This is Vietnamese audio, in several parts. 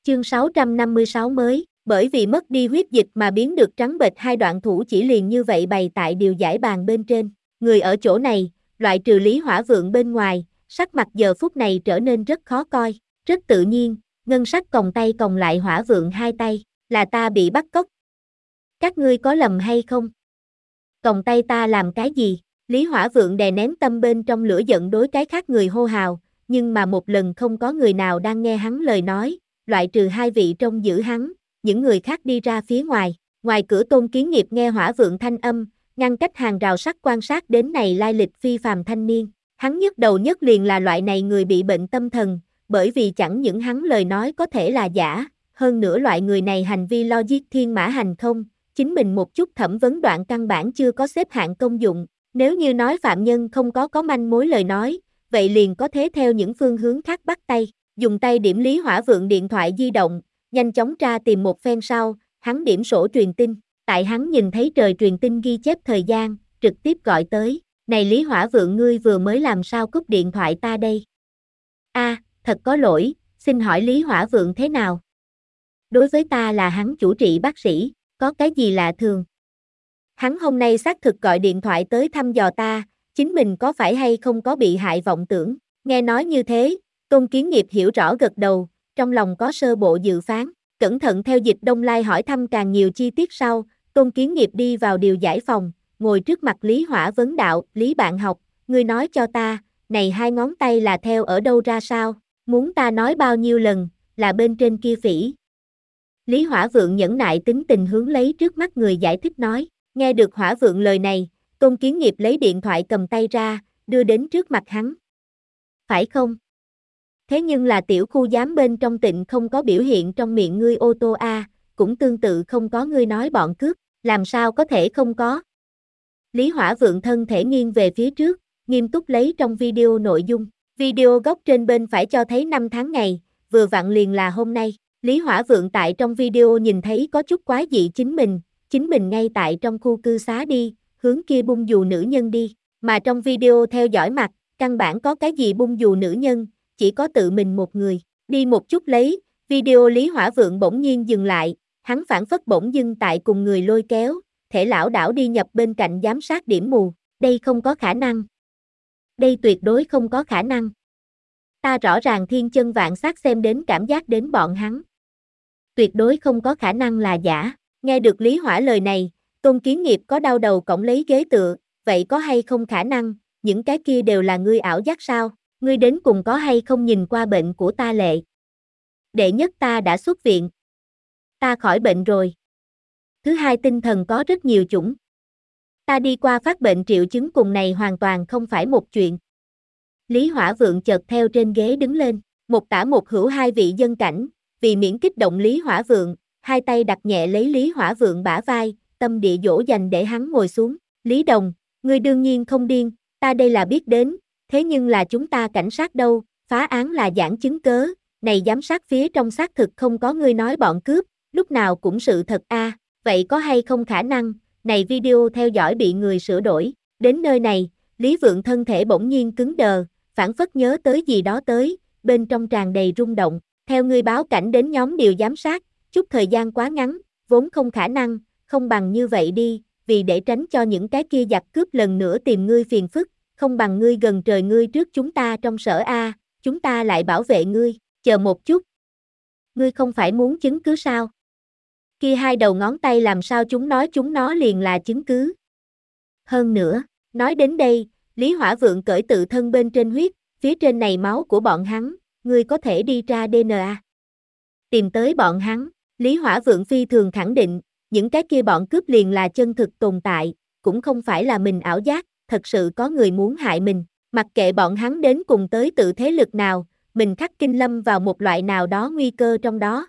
Chương 656 mới, bởi vì mất đi huyết dịch mà biến được trắng bệch, hai đoạn thủ chỉ liền như vậy bày tại điều giải bàn bên trên. Người ở chỗ này, loại trừ Lý Hỏa Vượng bên ngoài, sắc mặt giờ phút này trở nên rất khó coi. Rất tự nhiên, ngân sắc còng tay còng lại Hỏa Vượng hai tay, là ta bị bắt cóc. Các ngươi có lầm hay không? Còng tay ta làm cái gì? Lý Hỏa Vượng đè nén tâm bên trong lửa giận đối cái khác người hô hào, nhưng mà một lần không có người nào đang nghe hắn lời nói, loại trừ hai vị trông giữ hắn, những người khác đi ra phía ngoài. Ngoài cửa Tôn Kiến Nghiệp nghe Hỏa Vượng thanh âm, ngăn cách hàng rào sắt quan sát đến này lai lịch phi phàm thanh niên. Hắn nhức đầu nhất liền là loại này người bị bệnh tâm thần, bởi vì chẳng những hắn lời nói có thể là giả, hơn nữa loại người này hành vi logic thiên mã hành không, chính mình một chút thẩm vấn đoạn căn bản chưa có xếp hạng công dụng. Nếu như nói phạm nhân không có manh mối lời nói, vậy liền có thế theo những phương hướng khác bắt tay, dùng tay điểm Lý Hỏa Vượng điện thoại di động, nhanh chóng tra tìm một phen sau, hắn điểm sổ truyền tin, tại hắn nhìn thấy trời truyền tin ghi chép thời gian, trực tiếp gọi tới, này Lý Hỏa Vượng ngươi vừa mới làm sao cúp điện thoại ta đây? Thật có lỗi, xin hỏi Lý Hỏa Vượng thế nào? Đối với ta là hắn chủ trị bác sĩ, có cái gì lạ thường? Hắn hôm nay xác thực gọi điện thoại tới thăm dò ta, chính mình có phải hay không có bị hại vọng tưởng. Nghe nói như thế, Tôn Kiến Nghiệp hiểu rõ gật đầu, trong lòng có sơ bộ dự phán, cẩn thận theo Dịch Đông Lai hỏi thăm càng nhiều chi tiết sau, Tôn Kiến Nghiệp đi vào điều giải phòng, ngồi trước mặt Lý Hỏa vấn đạo, Lý bạn học, ngươi nói cho ta, này hai ngón tay là theo ở đâu ra sao, muốn ta nói bao nhiêu lần, là bên trên kia phỉ. Lý Hỏa Vượng nhẫn nại tính tình hướng lấy trước mắt người giải thích nói. Nghe được Hỏa Vượng lời này, Tôn Kiến Nghiệp lấy điện thoại cầm tay ra, đưa đến trước mặt hắn. Phải không? Thế nhưng là tiểu khu giám bên trong Tịnh không có biểu hiện trong miệng ngươi ô tô a, cũng tương tự không có ngươi nói bọn cướp, làm sao có thể không có? Lý Hỏa Vượng thân thể nghiêng về phía trước, nghiêm túc lấy trong video nội dung. Video góc trên bên phải cho thấy 5 tháng ngày, vừa vặn liền là hôm nay. Lý Hỏa Vượng tại trong video nhìn thấy có chút quái dị chính mình ngay tại trong khu cư xá đi, hướng kia bung dù nữ nhân đi, mà trong video theo dõi mặt, căn bản có cái gì bung dù nữ nhân, chỉ có tự mình một người, đi một chút lấy, video Lý Hỏa Vượng bỗng nhiên dừng lại, hắn phản phất bỗng dưng tại cùng người lôi kéo, thể lão đảo đi nhập bên cạnh giám sát điểm mù, đây không có khả năng. Đây tuyệt đối không có khả năng. Ta rõ ràng thiên chân vạn sát xem đến cảm giác đến bọn hắn. Tuyệt đối không có khả năng là giả. Nghe được Lý Hỏa lời này, Tôn Kiến Nghiệp có đau đầu cõng lấy ghế tựa, vậy có hay không khả năng, những cái kia đều là ngươi ảo giác sao, ngươi đến cùng có hay không nhìn qua bệnh của ta lệ. Đệ nhất ta đã xuất viện. Ta khỏi bệnh rồi. Thứ hai tinh thần có rất nhiều chủng. Ta đi qua phát bệnh triệu chứng cùng này hoàn toàn không phải một chuyện. Lý Hỏa Vượng chợt theo trên ghế đứng lên, một tả một hữu hai vị dân cảnh, vì miễn kích động Lý Hỏa Vượng, hai tay đặt nhẹ lấy Lý Hỏa Vượng bả vai, tâm địa dỗ dành để hắn ngồi xuống. Lý Đồng, ngươi đương nhiên không điên, ta đây là biết đến, thế nhưng là chúng ta cảnh sát đâu, phá án là giảng chứng cớ, này giám sát phía trong xác thực không có ngươi nói bọn cướp, lúc nào cũng sự thật a, vậy có hay không khả năng, này video theo dõi bị người sửa đổi. Đến nơi này, Lý Vượng thân thể bỗng nhiên cứng đờ, phảng phất nhớ tới gì đó tới, bên trong tràn đầy rung động, theo ngươi báo cảnh đến nhóm điều giám sát, chút thời gian quá ngắn, vốn không khả năng, không bằng như vậy đi, vì để tránh cho những cái kia giặc cướp lần nữa tìm ngươi phiền phức, không bằng ngươi gần trời ngươi trước chúng ta trong sở A, chúng ta lại bảo vệ ngươi, chờ một chút. Ngươi không phải muốn chứng cứ sao? Kia hai đầu ngón tay làm sao chúng nó liền là chứng cứ. Hơn nữa, nói đến đây, Lý Hỏa Vượng cởi tự thân bên trên huyết, phía trên này máu của bọn hắn, ngươi có thể đi tra DNA. Tìm tới bọn hắn, Lý Hỏa Vượng phi thường khẳng định, những cái kia bọn cướp liền là chân thực tồn tại, cũng không phải là mình ảo giác, thật sự có người muốn hại mình, mặc kệ bọn hắn đến cùng tới tự thế lực nào, mình khắc kinh lâm vào một loại nào đó nguy cơ trong đó.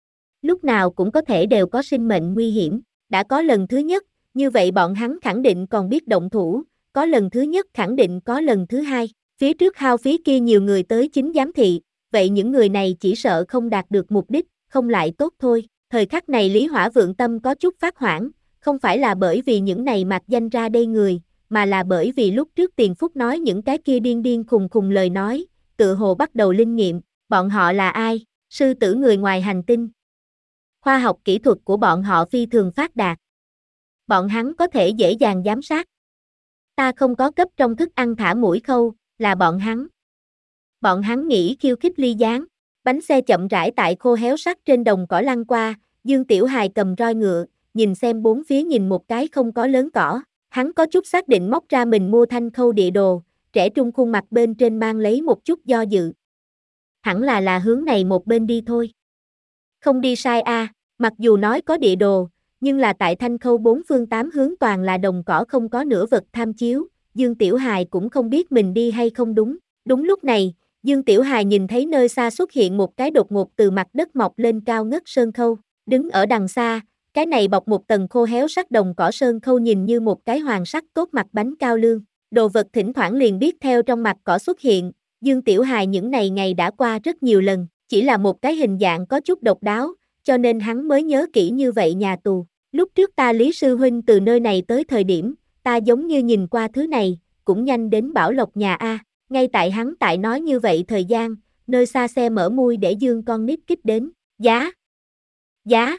Lúc nào cũng có thể đều có sinh mệnh nguy hiểm, đã có lần thứ nhất, như vậy bọn hắn khẳng định còn biết động thủ, có lần thứ nhất khẳng định có lần thứ hai, phía trước hao phí kia nhiều người tới chính giám thị, vậy những người này chỉ sợ không đạt được mục đích, không lại tốt thôi. Thời khắc này Lý Hỏa Vượng tâm có chút phát hoảng, không phải là bởi vì những này mạc danh ra đây người, mà là bởi vì lúc trước Tiền Phúc nói những cái kia điên điên khùng khùng lời nói, tự hồ bắt đầu linh nghiệm, bọn họ là ai, Sư tử người ngoài hành tinh. Khoa học kỹ thuật của bọn họ phi thường phát đạt. Bọn hắn có thể dễ dàng giám sát. Ta không có cấp trong thức ăn thả mũi khâu, là bọn hắn. Bọn hắn nghĩ khiêu khích ly gián. Bánh xe chậm rãi tại khô héo sắt trên đồng cỏ lăn qua, Dương Tiểu Hài cầm roi ngựa, nhìn xem bốn phía nhìn một cái không có lớn cỏ. Hắn có chút xác định móc ra mình mua thanh khâu địa đồ, trẻ trung khuôn mặt bên trên mang lấy một chút do dự. Hẳn là hướng này một bên đi thôi. Không đi sai a, mặc dù nói có địa đồ, nhưng là tại thanh khâu bốn phương tám hướng toàn là đồng cỏ không có nửa vật tham chiếu, Dương Tiểu Hài cũng không biết mình đi hay không đúng. Đúng lúc này, Dương Tiểu Hài nhìn thấy nơi xa xuất hiện một cái đột ngột từ mặt đất mọc lên cao ngất sơn khâu, đứng ở đằng xa, cái này bọc một tầng khô héo sắt đồng cỏ sơn khâu nhìn như một cái hoàng sắt tốt mặt bánh cao lương, đồ vật thỉnh thoảng liền biết theo trong mặt cỏ xuất hiện, Dương Tiểu Hài những này ngày đã qua rất nhiều lần, chỉ là một cái hình dạng có chút độc đáo, cho nên hắn mới nhớ kỹ như vậy nhà tù. Lúc trước ta Lý Sư Huynh từ nơi này tới thời điểm, ta giống như nhìn qua thứ này, cũng nhanh đến Bảo Lộc nhà A. Ngay tại hắn tại nói như vậy thời gian, nơi xa xe mở mui để Dương con nít kích đến. Giá! Giá!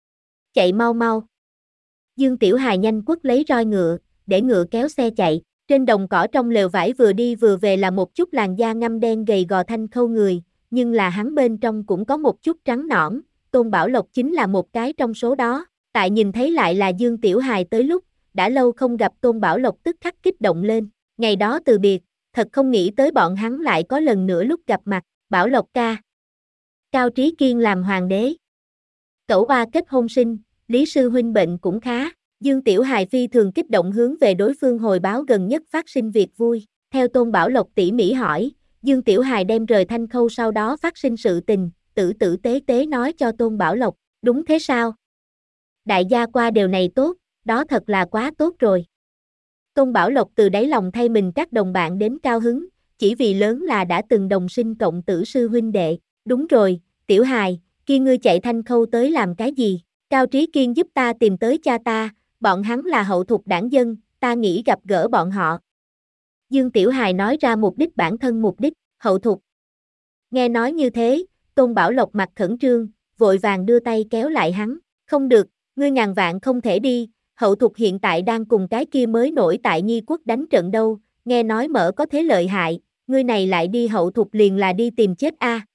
Chạy mau mau! Dương Tiểu Hài nhanh quất lấy roi ngựa, để ngựa kéo xe chạy. Trên đồng cỏ trong lều vải vừa đi vừa về là một chút làn da ngăm đen gầy gò thanh khâu người, nhưng là hắn bên trong cũng có một chút trắng nõn, Tôn Bảo Lộc chính là một cái trong số đó. Tại nhìn thấy lại là Dương Tiểu Hài tới lúc, đã lâu không gặp Tôn Bảo Lộc tức khắc kích động lên, ngày đó từ biệt, thật không nghĩ tới bọn hắn lại có lần nữa lúc gặp mặt, Bảo Lộc ca. Cao Trí Kiên làm hoàng đế. Cẩu oa kết hôn sinh, Lý Sư Huynh bệnh cũng khá, Dương Tiểu Hài phi thường kích động hướng về đối phương hồi báo gần nhất phát sinh việc vui, theo Tôn Bảo Lộc tỉ mỉ hỏi, Dương Tiểu Hài đem rời thanh khâu sau đó phát sinh sự tình, tử tử tế tế nói cho Tôn Bảo Lộc, đúng thế sao? Đại gia qua điều này tốt, đó thật là quá tốt rồi. Tôn Bảo Lộc từ đáy lòng thay mình các đồng bạn đến cao hứng, chỉ vì lớn là đã từng đồng sinh cộng tử sư huynh đệ. Đúng rồi, Tiểu Hài, kia ngươi chạy thanh khâu tới làm cái gì? Cao Trí Kiên giúp ta tìm tới cha ta, bọn hắn là hậu thục đảng dân, ta nghĩ gặp gỡ bọn họ. Dương Tiểu Hài nói ra mục đích bản thân mục đích, hậu thục. Nghe nói như thế, Tôn Bảo Lộc mặt khẩn trương, vội vàng đưa tay kéo lại hắn. Không được, ngươi ngàn vạn không thể đi, hậu thục hiện tại đang cùng cái kia mới nổi tại Nhi quốc đánh trận đâu, nghe nói mở có thế lợi hại, ngươi này lại đi hậu thục liền là đi tìm chết a.